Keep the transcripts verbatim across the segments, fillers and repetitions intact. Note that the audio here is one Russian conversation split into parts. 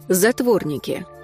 Затворники.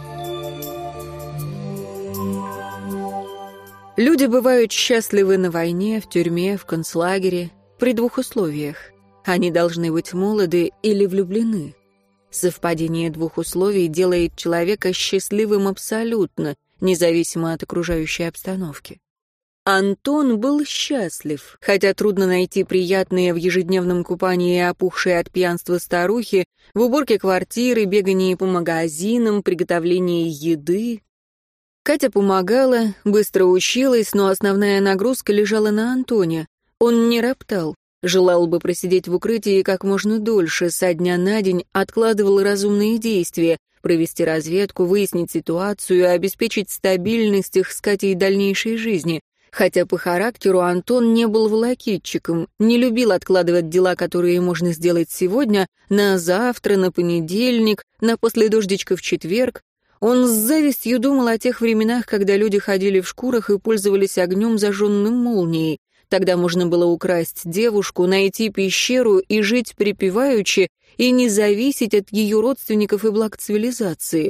Люди бывают счастливы на войне, в тюрьме, в концлагере, при двух условиях. Они должны быть молоды или влюблены. Совпадение двух условий делает человека счастливым абсолютно, независимо от окружающей обстановки. Антон был счастлив, хотя трудно найти приятные в ежедневном купании опухшие от пьянства старухи, в уборке квартиры, бегании по магазинам, приготовлении еды. Катя помогала, быстро училась, но основная нагрузка лежала на Антоне. Он не роптал, желал бы просидеть в укрытии как можно дольше, со дня на день откладывал разумные действия, провести разведку, выяснить ситуацию, обеспечить стабильность их с Катей дальнейшей жизни. Хотя по характеру Антон не был волокитчиком, не любил откладывать дела, которые можно сделать сегодня, на завтра, на понедельник, на после дождичка в четверг. Он с завистью думал о тех временах, когда люди ходили в шкурах и пользовались огнем, зажженным молнией. Тогда можно было украсть девушку, найти пещеру и жить припеваючи, и не зависеть от ее родственников и благ цивилизации.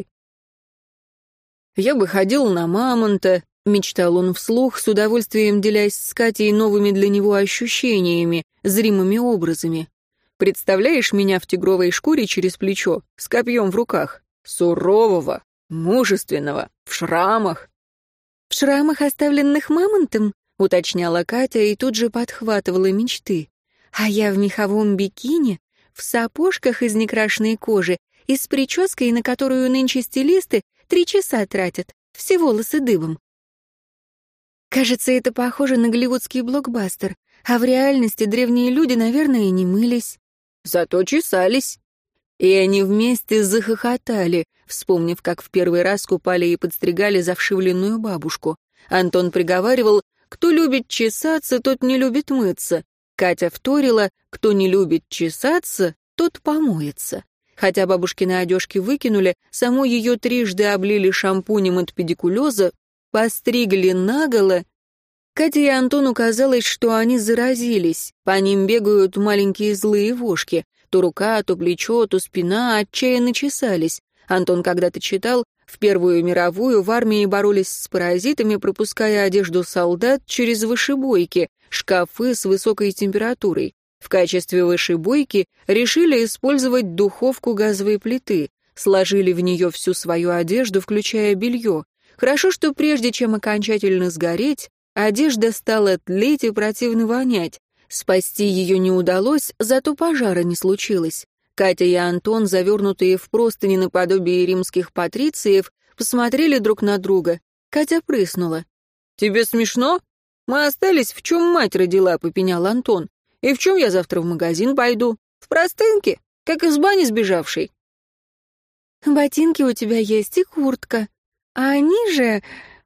«Я бы ходил на мамонта», — мечтал он вслух, с удовольствием делясь с Катей новыми для него ощущениями, зримыми образами. «Представляешь меня в тигровой шкуре через плечо, с копьем в руках? Сурового, мужественного, в шрамах». «В шрамах, оставленных мамонтом?» — уточняла Катя и тут же подхватывала мечты. «А я в меховом бикини, в сапожках из некрашенной кожи и с прической, на которую нынче стилисты три часа тратят, все волосы дыбом». Кажется, это похоже на голливудский блокбастер, а в реальности древние люди, наверное, не мылись. Зато чесались. И они вместе захохотали, вспомнив, как в первый раз купали и подстригали завшивленную бабушку. Антон приговаривал: «Кто любит чесаться, тот не любит мыться». Катя вторила: «Кто не любит чесаться, тот помоется». Хотя бабушкины одежки выкинули, саму ее трижды облили шампунем от педикулеза, постригли наголо. Кате и Антону казалось, что они заразились. По ним бегают маленькие злые вошки. То рука, то плечо, то спина отчаянно чесались. Антон когда-то читал, в Первую мировую в армии боролись с паразитами, пропуская одежду солдат через вышибойки, шкафы с высокой температурой. В качестве вышибойки решили использовать духовку газовой плиты, сложили в нее всю свою одежду, включая белье. Хорошо, что прежде чем окончательно сгореть, одежда стала тлеть и противно вонять. Спасти ее не удалось, зато пожара не случилось. Катя и Антон, завернутые в простыни наподобие римских патрициев, посмотрели друг на друга. Катя прыснула. «Тебе смешно? Мы остались, в чем мать родила», — попенял Антон. «И в чем я завтра в магазин пойду? В простынке, как из бани сбежавшей». «Ботинки у тебя есть и куртка. А ниже...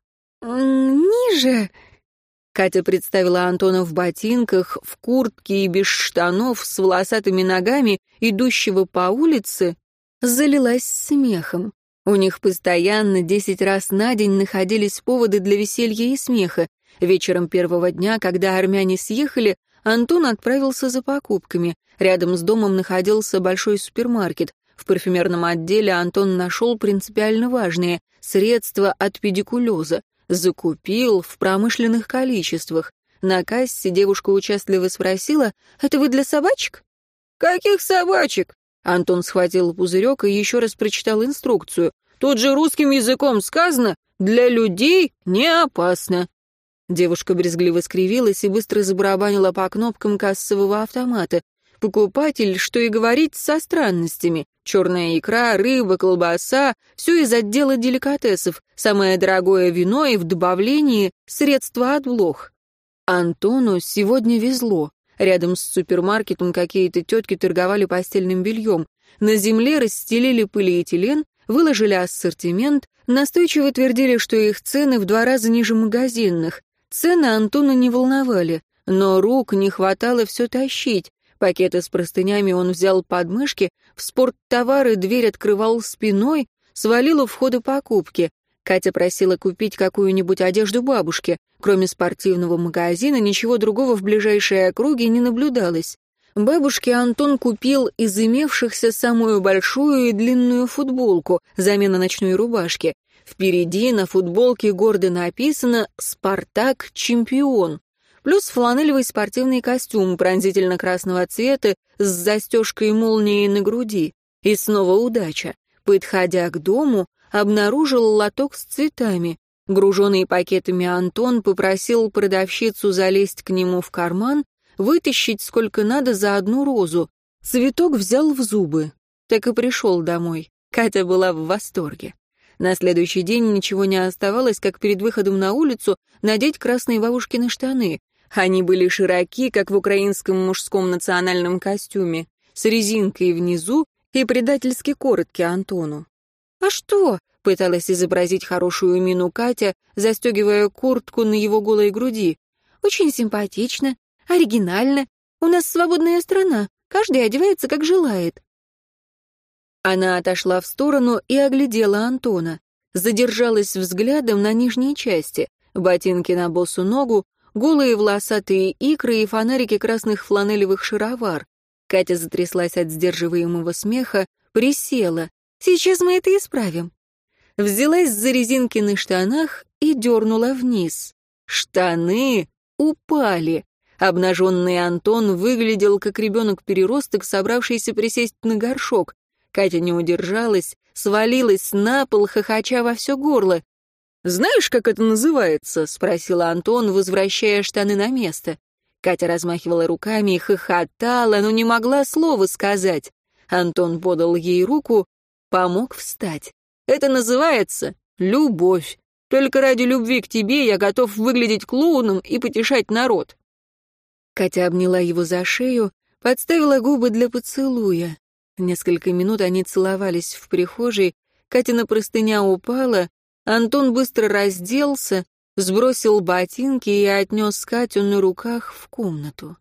ниже...» Катя представила Антона в ботинках, в куртке и без штанов, с волосатыми ногами, идущего по улице, залилась смехом. У них постоянно десять раз на день находились поводы для веселья и смеха. Вечером первого дня, когда армяне съехали, Антон отправился за покупками. Рядом с домом находился большой супермаркет. В парфюмерном отделе Антон нашел принципиально важные — средства от педикулеза. Закупил в промышленных количествах. На кассе девушка участливо спросила: «Это вы для собачек?» «Каких собачек?» Антон схватил пузырек и еще раз прочитал инструкцию. «Тут же русским языком сказано: для людей не опасно». Девушка брезгливо скривилась и быстро забарабанила по кнопкам кассового автомата. Покупатель, что и говорить, со странностями. Черная икра, рыба, колбаса — все из отдела деликатесов. Самое дорогое вино и в добавлении средства от блох. Антону сегодня везло. Рядом с супермаркетом какие-то тетки торговали постельным бельем. На земле расстелили полиэтилен, выложили ассортимент, настойчиво твердили, что их цены в два раза ниже магазинных. Цены Антона не волновали, но рук не хватало все тащить. Пакеты с простынями он взял под мышки, в спорттовары дверь открывал спиной, свалил у входа покупки. Катя просила купить какую-нибудь одежду бабушке. Кроме спортивного магазина, ничего другого в ближайшей округе не наблюдалось. Бабушке Антон купил из имевшихся самую большую и длинную футболку, замена ночной рубашки. Впереди на футболке гордо написано «Спартак чемпион». Плюс фланелевый спортивный костюм пронзительно-красного цвета с застежкой молнией на груди. И снова удача. Подходя к дому, обнаружил лоток с цветами. Груженный пакетами Антон попросил продавщицу залезть к нему в карман, вытащить сколько надо за одну розу. Цветок взял в зубы. Так и пришел домой. Катя была в восторге. На следующий день ничего не оставалось, как перед выходом на улицу надеть красные бабушкины штаны. Они были широки, как в украинском мужском национальном костюме, с резинкой внизу и предательски коротки Антону. «А что?» — пыталась изобразить хорошую мину Катя, застегивая куртку на его голой груди. «Очень симпатично, оригинально. У нас свободная страна, каждый одевается, как желает». Она отошла в сторону и оглядела Антона. Задержалась взглядом на нижней части. Ботинки на босу ногу, голые волосатые икры и фонарики красных фланелевых шаровар. Катя затряслась от сдерживаемого смеха, присела. «Сейчас мы это исправим». Взялась за резинки на штанах и дернула вниз. Штаны упали. Обнаженный Антон выглядел как ребенок-переросток, собравшийся присесть на горшок. Катя не удержалась, свалилась на пол, хохоча во все горло. «Знаешь, как это называется?» — спросил Антон, возвращая штаны на место. Катя размахивала руками и хохотала, но не могла слова сказать. Антон подал ей руку, помог встать. «Это называется любовь. Только ради любви к тебе я готов выглядеть клоуном и потешать народ». Катя обняла его за шею, подставила губы для поцелуя. Несколько минут они целовались в прихожей, Катина простыня упала, Антон быстро разделся, сбросил ботинки и отнес Катю на руках в комнату.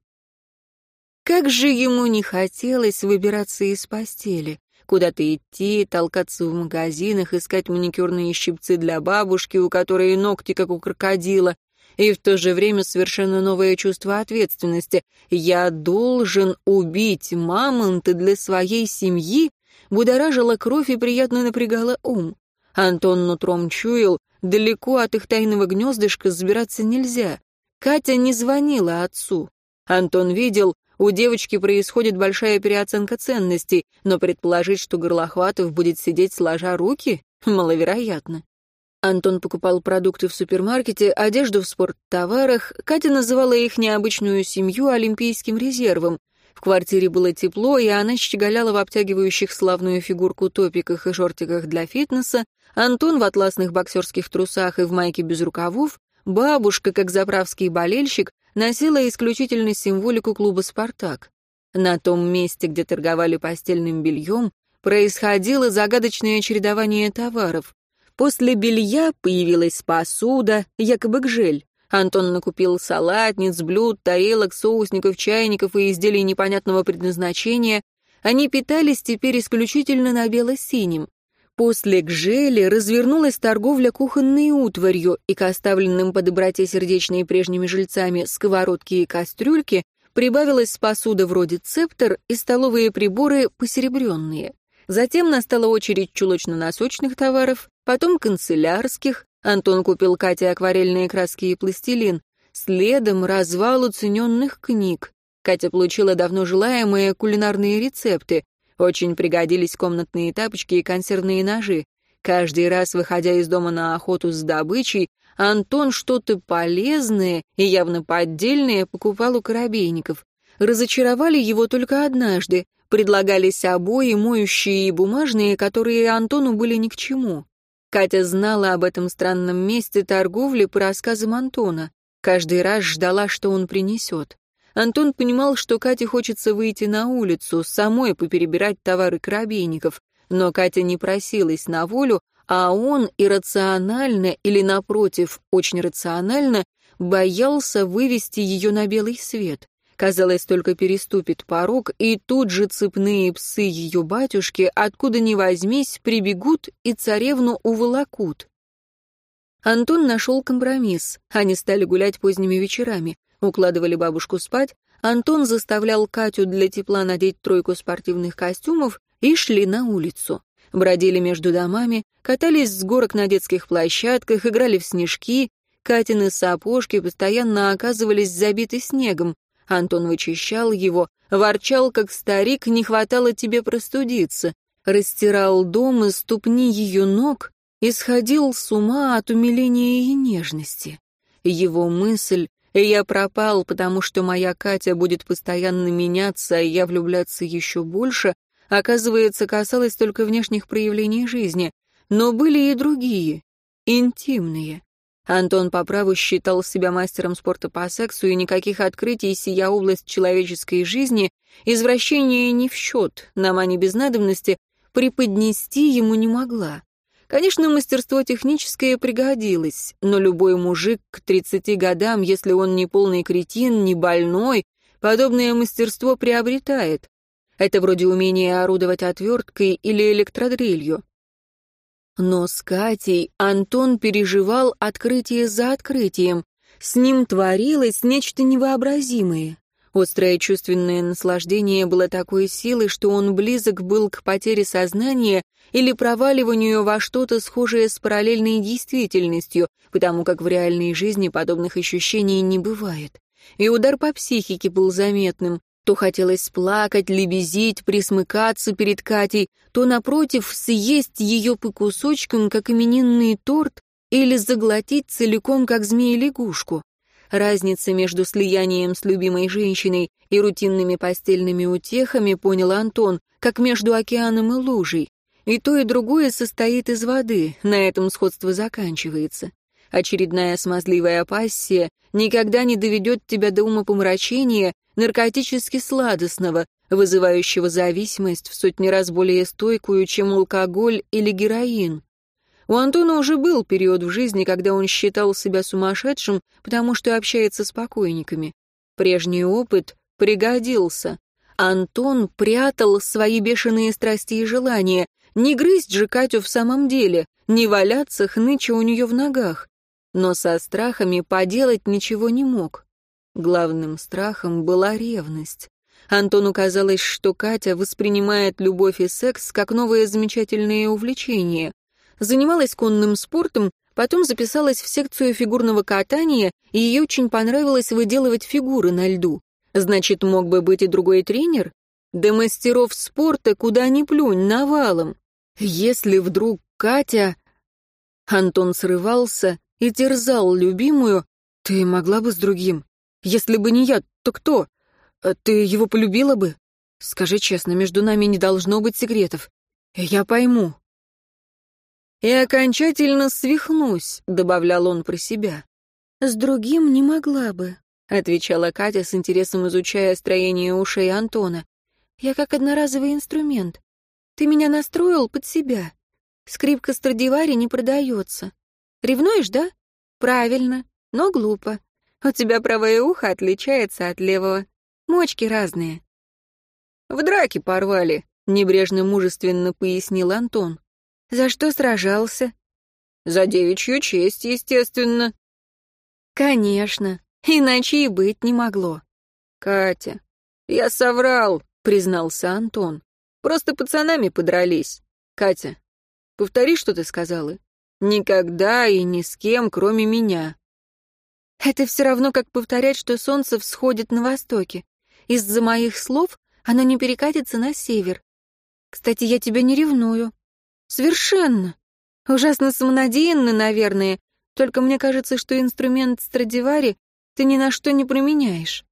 Как же ему не хотелось выбираться из постели, куда-то идти, толкаться в магазинах, искать маникюрные щипцы для бабушки, у которой ногти, как у крокодила, и в то же время совершенно новое чувство ответственности. «Я должен убить мамонта для своей семьи», будоражила кровь и приятно напрягала ум. Антон нутром чуял, далеко от их тайного гнездышка забираться нельзя. Катя не звонила отцу. Антон видел, у девочки происходит большая переоценка ценностей, но предположить, что Горлохватов будет сидеть сложа руки, маловероятно. Антон покупал продукты в супермаркете, одежду в спорттоварах. Катя называла их необычную семью олимпийским резервом. В квартире было тепло, и она щеголяла в обтягивающих славную фигурку топиках и шортиках для фитнеса. Антон в атласных боксерских трусах и в майке без рукавов. Бабушка, как заправский болельщик, носила исключительно символику клуба «Спартак». На том месте, где торговали постельным бельем, происходило загадочное чередование товаров. После белья появилась посуда, якобы гжель. Антон накупил салатниц, блюд, тарелок, соусников, чайников и изделий непонятного предназначения. Они питались теперь исключительно на бело-синем. После гжели развернулась торговля кухонной утварью, и к оставленным по доброте сердечной прежними жильцами сковородки и кастрюльки прибавилась посуда вроде цептор и столовые приборы посеребренные. Затем настала очередь чулочно-носочных товаров, потом канцелярских. Антон купил Кате акварельные краски и пластилин. Следом развал уцененных книг. Катя получила давно желаемые кулинарные рецепты. Очень пригодились комнатные тапочки и консервные ножи. Каждый раз, выходя из дома на охоту с добычей, Антон что-то полезное и явно поддельное покупал у коробейников. Разочаровали его только однажды. Предлагались обои, моющие и бумажные, которые Антону были ни к чему. Катя знала об этом странном месте торговли по рассказам Антона. Каждый раз ждала, что он принесет. Антон понимал, что Кате хочется выйти на улицу, самой поперебирать товары коробейников, но Катя не просилась на волю, а он иррационально или, напротив, очень рационально боялся вывести ее на белый свет. Казалось, только переступит порог, и тут же цепные псы ее батюшки, откуда ни возьмись, прибегут и царевну уволокут. Антон нашел компромисс. Они стали гулять поздними вечерами, укладывали бабушку спать, Антон заставлял Катю для тепла надеть тройку спортивных костюмов и шли на улицу. Бродили между домами, катались с горок на детских площадках, играли в снежки. Катины сапожки постоянно оказывались забиты снегом. Антон вычищал его, ворчал, как старик, не хватало тебе простудиться. Растирал дом и ступни ее ног и сходил с ума от умиления и нежности. Его мысль «я пропал, потому что моя Катя будет постоянно меняться, а я влюбляться еще больше», оказывается, касалась только внешних проявлений жизни, но были и другие, интимные. Антон по праву считал себя мастером спорта по сексу, и никаких открытий сия область человеческой жизни, извращения не в счет, нама не без надобности, преподнести ему не могла. Конечно, мастерство техническое пригодилось, но любой мужик к тридцати годам, если он не полный кретин, не больной, подобное мастерство приобретает. Это вроде умения орудовать отверткой или электродрелью. Но с Катей Антон переживал открытие за открытием. С ним творилось нечто невообразимое. Острое чувственное наслаждение было такой силы, что он близок был к потере сознания или проваливанию во что-то схожее с параллельной действительностью, потому как в реальной жизни подобных ощущений не бывает. И удар по психике был заметным. То хотелось плакать, лебезить, присмыкаться перед Катей, то, напротив, съесть ее по кусочкам, как именинный торт, или заглотить целиком, как змея-лягушку. Разница между слиянием с любимой женщиной и рутинными постельными утехами, понял Антон, как между океаном и лужей. И то, и другое состоит из воды, на этом сходство заканчивается. Очередная смазливая пассия никогда не доведет тебя до умопомрачения, наркотически сладостного, вызывающего зависимость в сотни раз более стойкую, чем алкоголь или героин. У Антона уже был период в жизни, когда он считал себя сумасшедшим, потому что общается с покойниками. Прежний опыт пригодился. Антон прятал свои бешеные страсти и желания. Не грызть же Катю в самом деле, не валяться хныча у нее в ногах. Но со страхами поделать ничего не мог. Главным страхом была ревность. Антону казалось, что Катя воспринимает любовь и секс как новое замечательное увлечение. Занималась конным спортом, потом записалась в секцию фигурного катания, и ей очень понравилось выделывать фигуры на льду. Значит, мог бы быть и другой тренер? Да мастеров спорта куда ни плюнь, навалом. Если вдруг Катя... Антон срывался и терзал любимую. «Ты могла бы с другим? Если бы не я, то кто? Ты его полюбила бы? Скажи честно, между нами не должно быть секретов. Я пойму». «И окончательно свихнусь», — добавлял он про себя. «С другим не могла бы», — отвечала Катя с интересом, изучая строение ушей Антона. «Я как одноразовый инструмент. Ты меня настроил под себя. Скрипка Страдивари не продается. Ревнуешь, да? Правильно, но глупо. У тебя правое ухо отличается от левого. Мочки разные». «В драке порвали», — небрежно-мужественно пояснил Антон. «За что сражался?» «За девичью честь, естественно». «Конечно, иначе и быть не могло». «Катя, я соврал», — признался Антон. «Просто пацанами подрались. Катя, повтори, что ты сказала. Никогда и ни с кем, кроме меня». «Это все равно, как повторять, что солнце всходит на востоке. Из-за моих слов оно не перекатится на север. Кстати, я тебя не ревную. Совершенно. Ужасно самонадеянно, наверное, только мне кажется, что инструмент Страдивари ты ни на что не променяешь».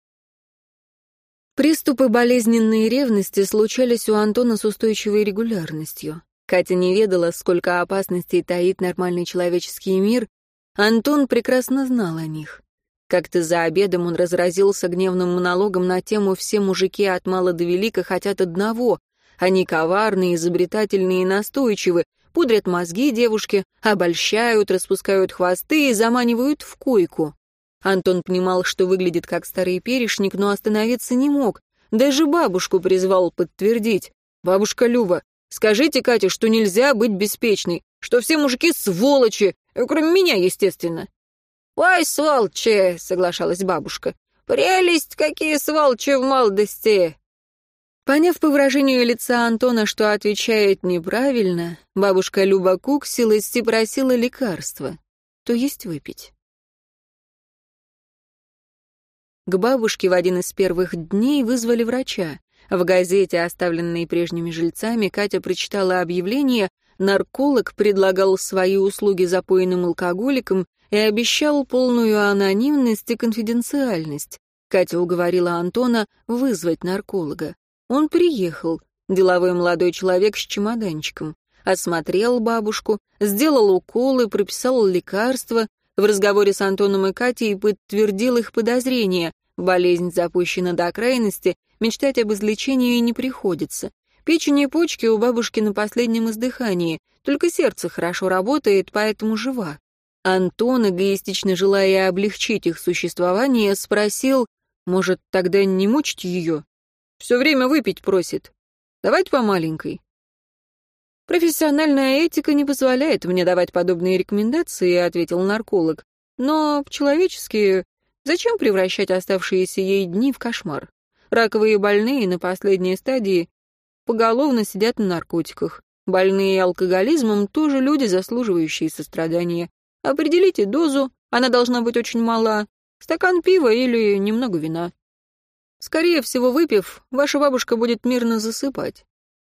Приступы болезненной ревности случались у Антона с устойчивой регулярностью. Катя не ведала, сколько опасностей таит нормальный человеческий мир. Антон прекрасно знал о них. Как-то за обедом он разразился гневным монологом на тему «Все мужики от мала до велика хотят одного». Они коварные, изобретательные и настойчивы, пудрят мозги девушке, обольщают, распускают хвосты и заманивают в койку. Антон понимал, что выглядит как старый перешник, но остановиться не мог. Даже бабушку призвал подтвердить. «Бабушка Люба, скажите Кате, что нельзя быть беспечной, что все мужики сволочи, кроме меня, естественно». «Ой, сволочи!» — соглашалась бабушка. Прелесть, какие сволочи в молодости!» Поняв по выражению лица Антона, что отвечает неправильно, бабушка Люба куксилась и просила лекарства, то есть выпить. К бабушке в один из первых дней вызвали врача. В газете, оставленной прежними жильцами, Катя прочитала объявление: нарколог предлагал свои услуги запойным алкоголикам и обещал полную анонимность и конфиденциальность. Катя уговорила Антона вызвать нарколога. Он приехал, деловой молодой человек с чемоданчиком, осмотрел бабушку, сделал уколы, прописал лекарства. В разговоре с Антоном и Катей подтвердил их подозрения. Болезнь запущена до крайности, мечтать об излечении не приходится. Печень и почки у бабушки на последнем издыхании, только сердце хорошо работает, поэтому жива. Антон, эгоистично желая облегчить их существование, спросил: «Может, тогда не мучить ее? Все время выпить просит. Давайте по маленькой». «Профессиональная этика не позволяет мне давать подобные рекомендации», — ответил нарколог. «Но по-человечески зачем превращать оставшиеся ей дни в кошмар? Раковые больные на последней стадии поголовно сидят на наркотиках. Больные алкоголизмом тоже люди, заслуживающие сострадания. Определите дозу, она должна быть очень мала. Стакан пива или немного вина. Скорее всего, выпив, ваша бабушка будет мирно засыпать».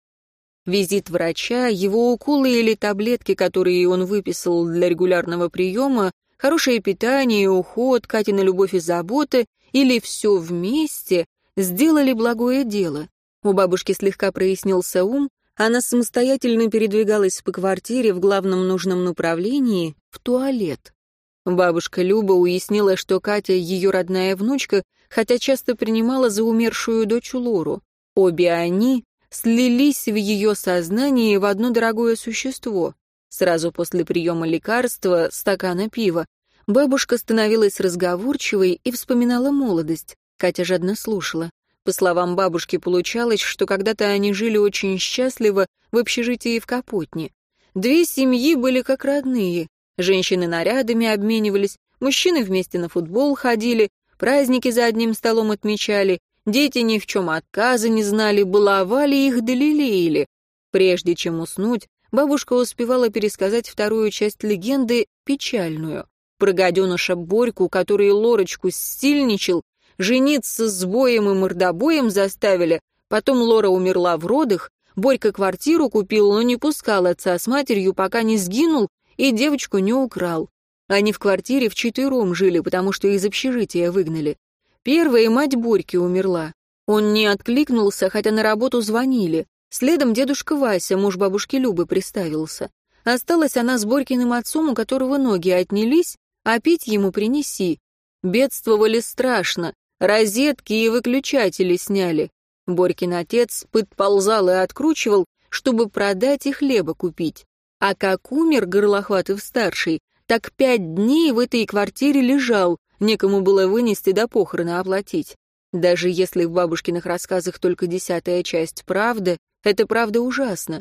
Визит врача, его уколы или таблетки, которые он выписал для регулярного приема, хорошее питание, уход, Катина любовь и забота, или все вместе сделали благое дело. У бабушки слегка прояснился ум, она самостоятельно передвигалась по квартире в главном нужном направлении — в туалет. Бабушка Люба уяснила, что Катя — ее родная внучка, хотя часто принимала за умершую дочь Лору. Обе они слились в ее сознании в одно дорогое существо. Сразу после приема лекарства, стакана пива, бабушка становилась разговорчивой и вспоминала молодость. Катя жадно слушала. По словам бабушки, получалось, что когда-то они жили очень счастливо в общежитии в Капотне. Две семьи были как родные. Женщины нарядами обменивались, мужчины вместе на футбол ходили, праздники за одним столом отмечали, дети ни в чем отказа не знали, баловали их да лелеяли. Прежде чем уснуть, бабушка успевала пересказать вторую часть легенды, печальную, про гаденыша Борьку, который Лорочку стильничал, жениться с боем и мордобоем заставили, потом Лора умерла в родах, Борька квартиру купил, но не пускал отца с матерью, пока не сгинул, и девочку не украл. Они в квартире вчетвером жили, потому что из общежития выгнали. Первая мать Борьки умерла. Он не откликнулся, хотя на работу звонили. Следом дедушка Вася, муж бабушки Любы, приставился. Осталась она с Борькиным отцом, у которого ноги отнялись, а пить ему принеси. Бедствовали страшно, розетки и выключатели сняли. Борькин отец подползал и откручивал, чтобы продать и хлеба купить. А как умер Горлохватов-старший, так пять дней в этой квартире лежал, некому было вынести до похорона оплатить. Даже если в бабушкиных рассказах только десятая часть правда, это правда ужасно.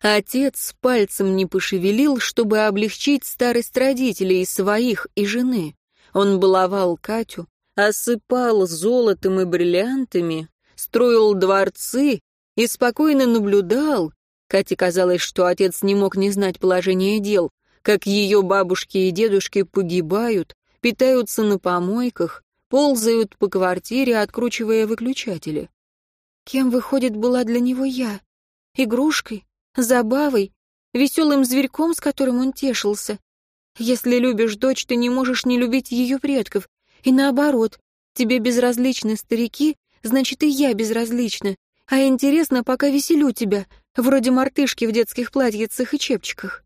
Отец пальцем не пошевелил, чтобы облегчить старость родителей, своих и жены. Он баловал Катю, осыпал золотом и бриллиантами, строил дворцы и спокойно наблюдал. Кате казалось, что отец не мог не знать положение дел, как ее бабушки и дедушки погибают, питаются на помойках, ползают по квартире, откручивая выключатели. Кем, выходит, была для него я? Игрушкой? Забавой? Веселым зверьком, с которым он тешился? Если любишь дочь, ты не можешь не любить ее предков. И наоборот, тебе безразличны старики, значит, и я безразлична. А интересно, пока веселю тебя, вроде мартышки в детских платьицах и чепчиках.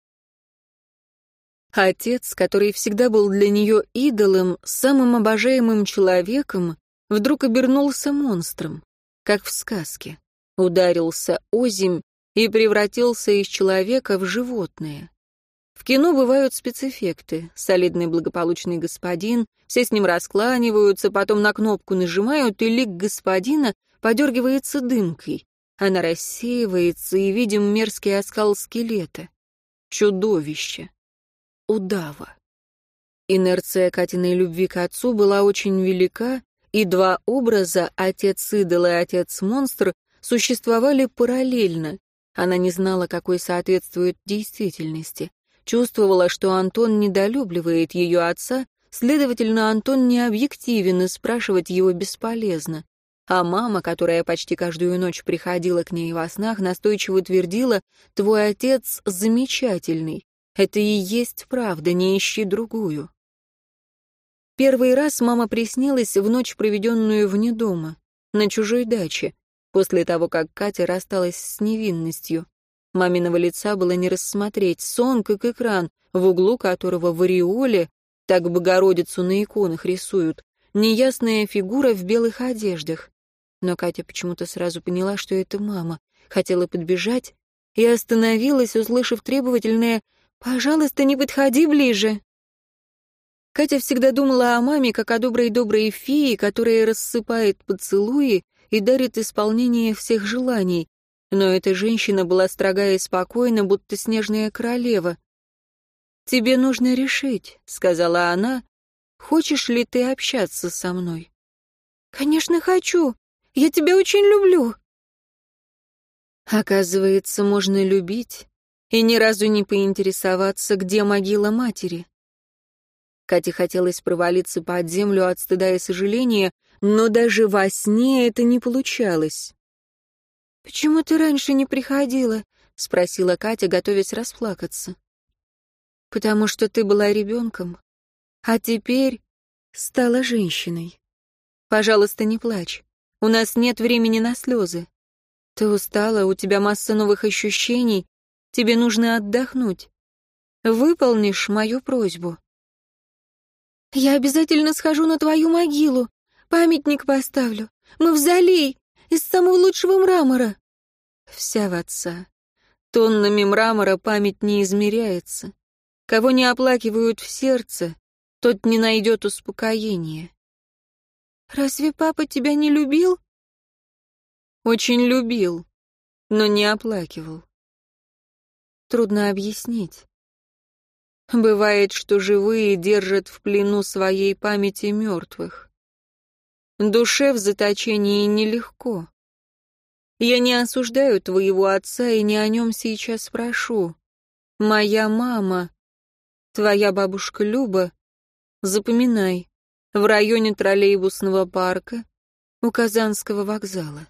Отец, который всегда был для нее идолом, самым обожаемым человеком, вдруг обернулся монстром, как в сказке. Ударился озимь и превратился из человека в животное. В кино бывают спецэффекты. Солидный благополучный господин, все с ним раскланиваются, потом на кнопку нажимают, и лик господина подергивается дымкой. Она рассеивается, и видим мерзкий оскал скелета. Чудовище. Удава. Инерция Катиной любви к отцу была очень велика, и два образа, отец-идол и отец-монстр, существовали параллельно. Она не знала, какой соответствует действительности. Чувствовала, что Антон недолюбливает ее отца, следовательно, Антон не объективен, и спрашивать его бесполезно. А мама, которая почти каждую ночь приходила к ней во снах, настойчиво твердила: «Твой отец замечательный. Это и есть правда, не ищи другую». Первый раз мама приснилась в ночь, проведенную вне дома, на чужой даче, после того, как Катя рассталась с невинностью. Маминого лица было не рассмотреть, сон как экран, в углу которого в ореоле, так Богородицу на иконах рисуют, неясная фигура в белых одеждах. Но Катя почему-то сразу поняла, что это мама, хотела подбежать и остановилась, услышав требовательное «Пожалуйста, не подходи ближе». Катя всегда думала о маме как о доброй-доброй фее, которая рассыпает поцелуи и дарит исполнение всех желаний. Но эта женщина была строга и спокойна, будто снежная королева. «Тебе нужно решить», — сказала она, — «хочешь ли ты общаться со мной?» «Конечно, хочу. Я тебя очень люблю». Оказывается, можно любить и ни разу не поинтересоваться, где могила матери. Кате хотелось провалиться под землю от стыда и сожаления, но даже во сне это не получалось. «Почему ты раньше не приходила?» — спросила Катя, готовясь расплакаться. «Потому что ты была ребенком, а теперь стала женщиной. Пожалуйста, не плачь. У нас нет времени на слезы. Ты устала, у тебя масса новых ощущений, тебе нужно отдохнуть. Выполнишь мою просьбу?» «Я обязательно схожу на твою могилу, памятник поставлю, мавзолей из самого лучшего мрамора». Вся в отца. Тоннами мрамора память не измеряется. Кого не оплакивают в сердце, тот не найдет успокоения. «Разве папа тебя не любил?» «Очень любил, но не оплакивал». Трудно объяснить. Бывает, что живые держат в плену своей памяти мертвых. Душе в заточении нелегко. Я не осуждаю твоего отца и не о нем сейчас прошу. Моя мама, твоя бабушка Люба, запоминай, в районе троллейбусного парка у Казанского вокзала.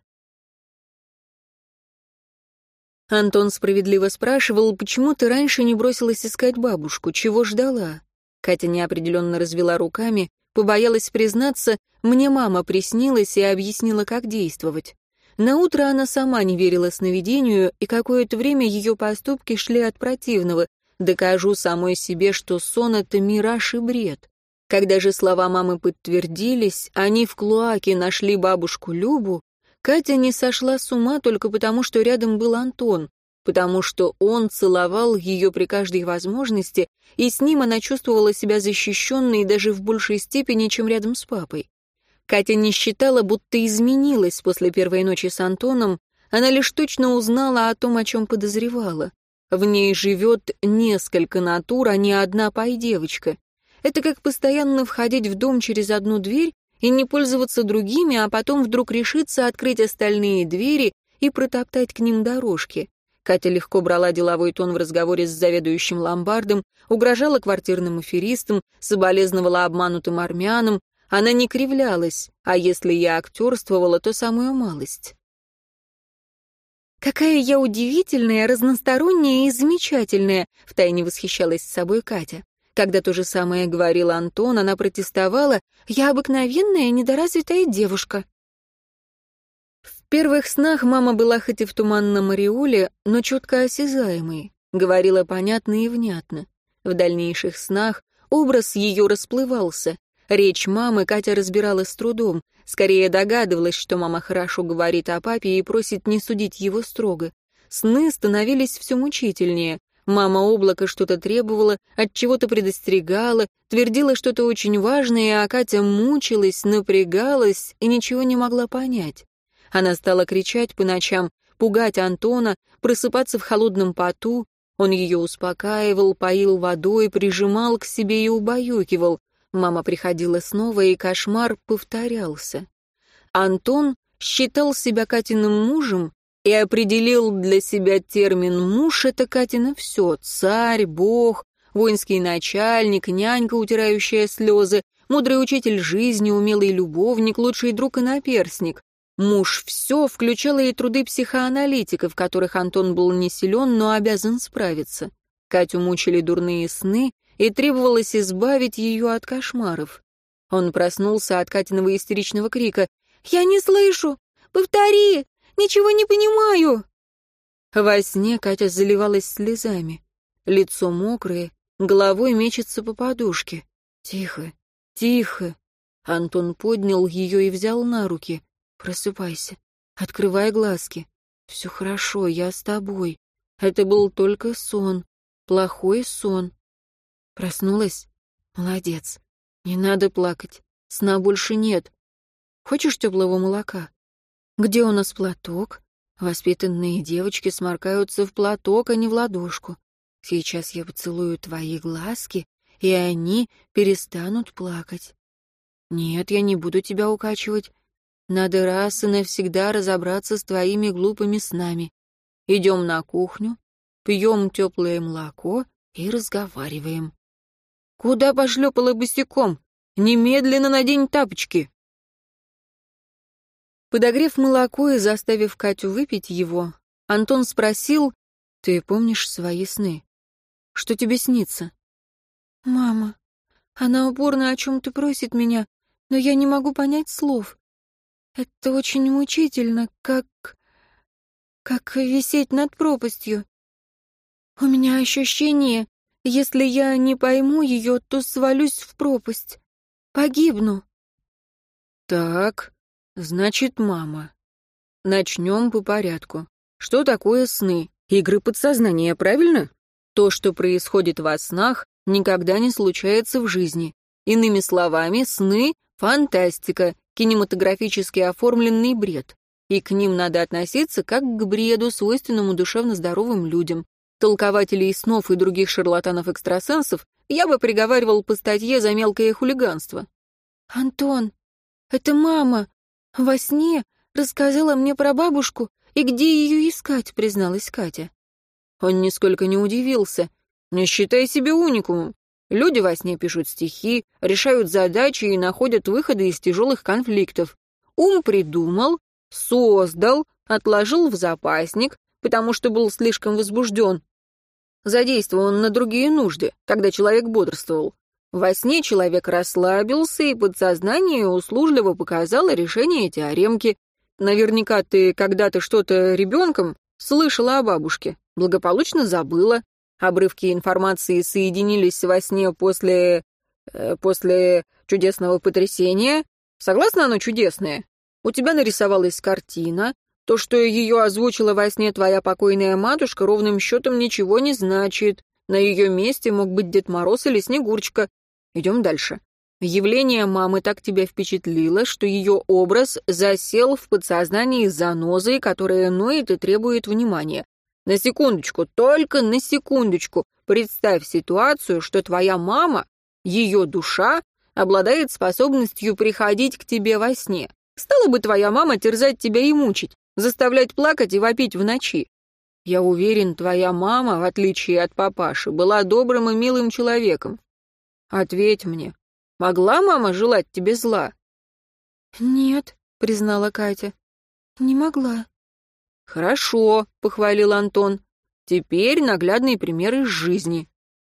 Антон справедливо спрашивал, почему ты раньше не бросилась искать бабушку, чего ждала? Катя неопределенно развела руками, побоялась признаться, мне мама приснилась и объяснила, как действовать. Наутро она сама не верила сновидению, и какое-то время ее поступки шли от противного. Докажу самой себе, что сон — это мираж и бред. Когда же слова мамы подтвердились, они в клоаке нашли бабушку Любу, Катя не сошла с ума только потому, что рядом был Антон, потому что он целовал ее при каждой возможности, и с ним она чувствовала себя защищенной даже в большей степени, чем рядом с папой. Катя не считала, будто изменилась после первой ночи с Антоном, она лишь точно узнала о том, о чем подозревала. В ней живет несколько натур, а не одна пай-девочка. Это как постоянно входить в дом через одну дверь и не пользоваться другими, а потом вдруг решиться открыть остальные двери и протоптать к ним дорожки. Катя легко брала деловой тон в разговоре с заведующим ломбардом, угрожала квартирным аферистам, соболезновала обманутым армянам. Она не кривлялась, а если я актерствовала, то самую малость. «Какая я удивительная, разносторонняя и замечательная!» — втайне восхищалась собой Катя. Когда то же самое говорил Антон, она протестовала: «Я обыкновенная, недоразвитая девушка». В первых снах мама была хоть и в туманном ореоле, но чутко осязаемой, говорила понятно и внятно. В дальнейших снах образ ее расплывался. Речь мамы Катя разбирала с трудом, скорее догадывалась, что мама хорошо говорит о папе и просит не судить его строго. Сны становились все мучительнее. Мама облака что-то требовала, от чего-то предостерегала, твердила что-то очень важное, а Катя мучилась, напрягалась и ничего не могла понять. Она стала кричать по ночам, пугать Антона, просыпаться в холодном поту. Он ее успокаивал, поил водой, прижимал к себе и убаюкивал. Мама приходила снова, и кошмар повторялся. Антон считал себя Катиным мужем и определил для себя термин «муж» — это Катина все: царь, бог, воинский начальник, нянька, утирающая слезы, мудрый учитель жизни, умелый любовник, лучший друг и наперсник. Муж все включало и труды психоаналитиков, в которых Антон был не силен, но обязан справиться. Катю мучили дурные сны, и требовалось избавить ее от кошмаров. Он проснулся от Катиного истеричного крика: «Я не слышу! Повтори! Ничего не понимаю!» Во сне Катя заливалась слезами. Лицо мокрое, головой мечется по подушке. «Тихо, тихо!» Антон поднял ее и взял на руки. «Просыпайся, открывай глазки. Все хорошо, я с тобой. Это был только сон, плохой сон». Проснулась? Молодец. Не надо плакать, сна больше нет. Хочешь теплого молока? Где у нас платок? Воспитанные девочки сморкаются в платок, а не в ладошку. Сейчас я поцелую твои глазки, и они перестанут плакать. Нет, я не буду тебя укачивать. Надо раз и навсегда разобраться с твоими глупыми снами. Идем на кухню, пьем теплое молоко и разговариваем. Куда пошлепала босиком? Немедленно надень тапочки. Подогрев молоко и заставив Катю выпить его, Антон спросил: «Ты помнишь свои сны? Что тебе снится?» «Мама, она упорно о чем-то просит меня, но я не могу понять слов. Это очень мучительно, как... как висеть над пропастью. У меня ощущение, если я не пойму ее, то свалюсь в пропасть. Погибну». «Так, значит, мама. Начнем по порядку. Что такое сны? Игры подсознания, правильно? То, что происходит во снах, никогда не случается в жизни. Иными словами, сны — фантастика, кинематографически оформленный бред. И к ним надо относиться как к бреду, свойственному душевно здоровым людям. Толкователей снов и других шарлатанов-экстрасенсов я бы приговаривал по статье за мелкое хулиганство». «Антон, это мама во сне рассказала мне про бабушку и где ее искать», — призналась Катя. Он нисколько не удивился. «Не считай себя уникумом. Люди во сне пишут стихи, решают задачи и находят выходы из тяжелых конфликтов. Ум придумал, создал, отложил в запасник, потому что был слишком возбужден. Задействован на другие нужды, когда человек бодрствовал. Во сне человек расслабился, и подсознание услужливо показало решение теоремки. Наверняка ты когда-то что-то ребенком слышала о бабушке, благополучно забыла. Обрывки информации соединились во сне после... Э, после чудесного потрясения. Согласна, оно чудесное? У тебя нарисовалась картина. То, что ее озвучила во сне твоя покойная матушка, ровным счетом ничего не значит. На ее месте мог быть Дед Мороз или Снегурочка. Идем дальше. Явление мамы так тебя впечатлило, что ее образ засел в подсознании занозой, которая ноет и требует внимания. На секундочку, только на секундочку, представь ситуацию, что твоя мама, ее душа, обладает способностью приходить к тебе во сне. Стала бы твоя мама терзать тебя и мучить, заставлять плакать и вопить в ночи. Я уверен, твоя мама, в отличие от папаши, была добрым и милым человеком. Ответь мне, могла мама желать тебе зла?» «Нет», — признала Катя, — «не могла». «Хорошо», — похвалил Антон. «Теперь наглядный пример из жизни».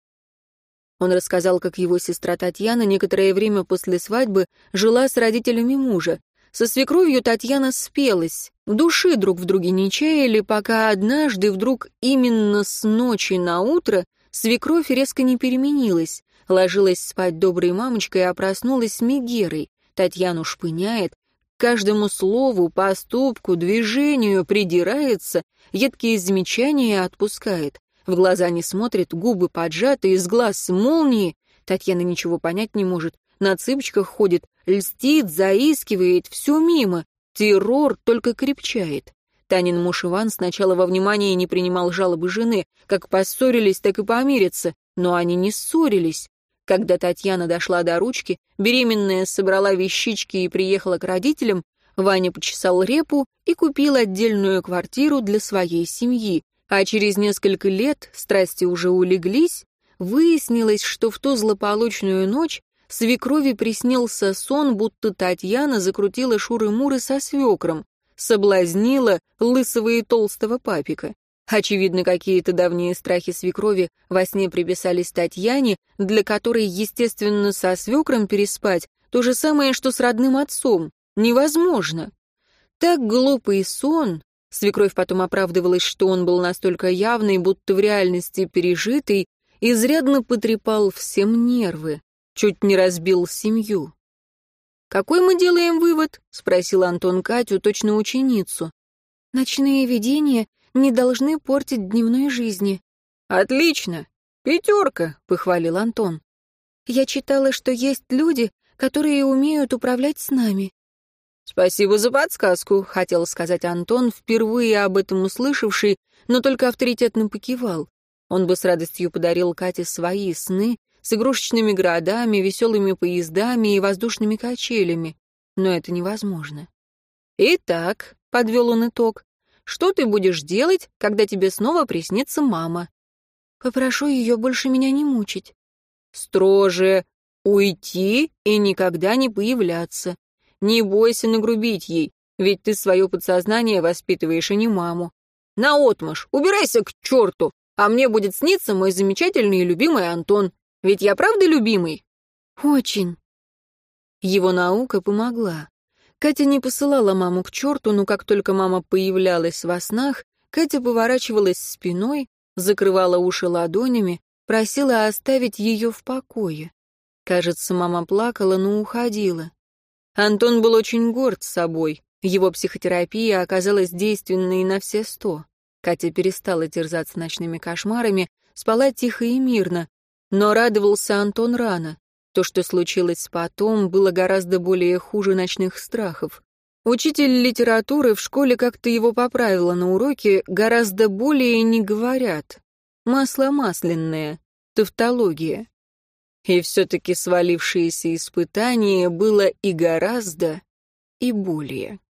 Он рассказал, как его сестра Татьяна некоторое время после свадьбы жила с родителями мужа. Со свекровью Татьяна спелась, души друг в друге не чаяли, пока однажды вдруг именно с ночи на утро свекровь резко не переменилась. Ложилась спать доброй мамочкой, а проснулась Мегерой. Татьяну шпыняет, к каждому слову, поступку, движению придирается, едкие замечания отпускает. В глаза не смотрит, губы поджаты, из глаз молнии. Татьяна ничего понять не может, на цыпочках ходит, льстит, заискивает, все мимо. Террор только крепчает. Танин муж Иван сначала во внимание не принимал жалобы жены, как поссорились, так и помирятся, но они не ссорились. Когда Татьяна дошла до ручки, беременная собрала вещички и приехала к родителям, Ваня почесал репу и купил отдельную квартиру для своей семьи, а через несколько лет, страсти уже улеглись, выяснилось, что в ту злополучную ночь свекрови приснился сон, будто Татьяна закрутила шуры-муры со свекром, соблазнила лысого и толстого папика. Очевидно, какие-то давние страхи свекрови во сне приписались Татьяне, для которой, естественно, со свекром переспать то же самое, что с родным отцом. Невозможно. Так глупый сон. Свекровь потом оправдывалась, что он был настолько явный, будто в реальности пережитый, изрядно потрепал всем нервы, чуть не разбил семью. «Какой мы делаем вывод?» — спросил Антон Катю, точно ученицу. «Ночные видения не должны портить дневной жизни». «Отлично! Пятерка!» — похвалил Антон. «Я читала, что есть люди, которые умеют управлять снами». «Спасибо за подсказку», — хотел сказать Антон, впервые об этом услышавший, но только авторитетно покивал. Он бы с радостью подарил Кате свои сны с игрушечными городами, веселыми поездами и воздушными качелями. Но это невозможно. «Итак», — подвел он итог, — «что ты будешь делать, когда тебе снова приснится мама?» «Попрошу ее больше меня не мучить». «Строже. Уйти и никогда не появляться. Не бойся нагрубить ей, ведь ты свое подсознание воспитываешь, а не маму. Наотмашь, убирайся к черту, а мне будет сниться мой замечательный и любимый Антон. Ведь я правда любимый?» «Очень». Его наука помогла. Катя не посылала маму к черту, но как только мама появлялась во снах, Катя поворачивалась спиной, закрывала уши ладонями, просила оставить ее в покое. Кажется, мама плакала, но уходила. Антон был очень горд собой. Его психотерапия оказалась действенной на все сто. Катя перестала терзаться ночными кошмарами, спала тихо и мирно. Но радовался Антон рано. То, что случилось потом, было гораздо более хуже ночных страхов. Учитель литературы в школе как-то его поправила на уроке, гораздо более не говорят. Масло масляное, тавтология. И все-таки свалившееся испытание было и гораздо, и более.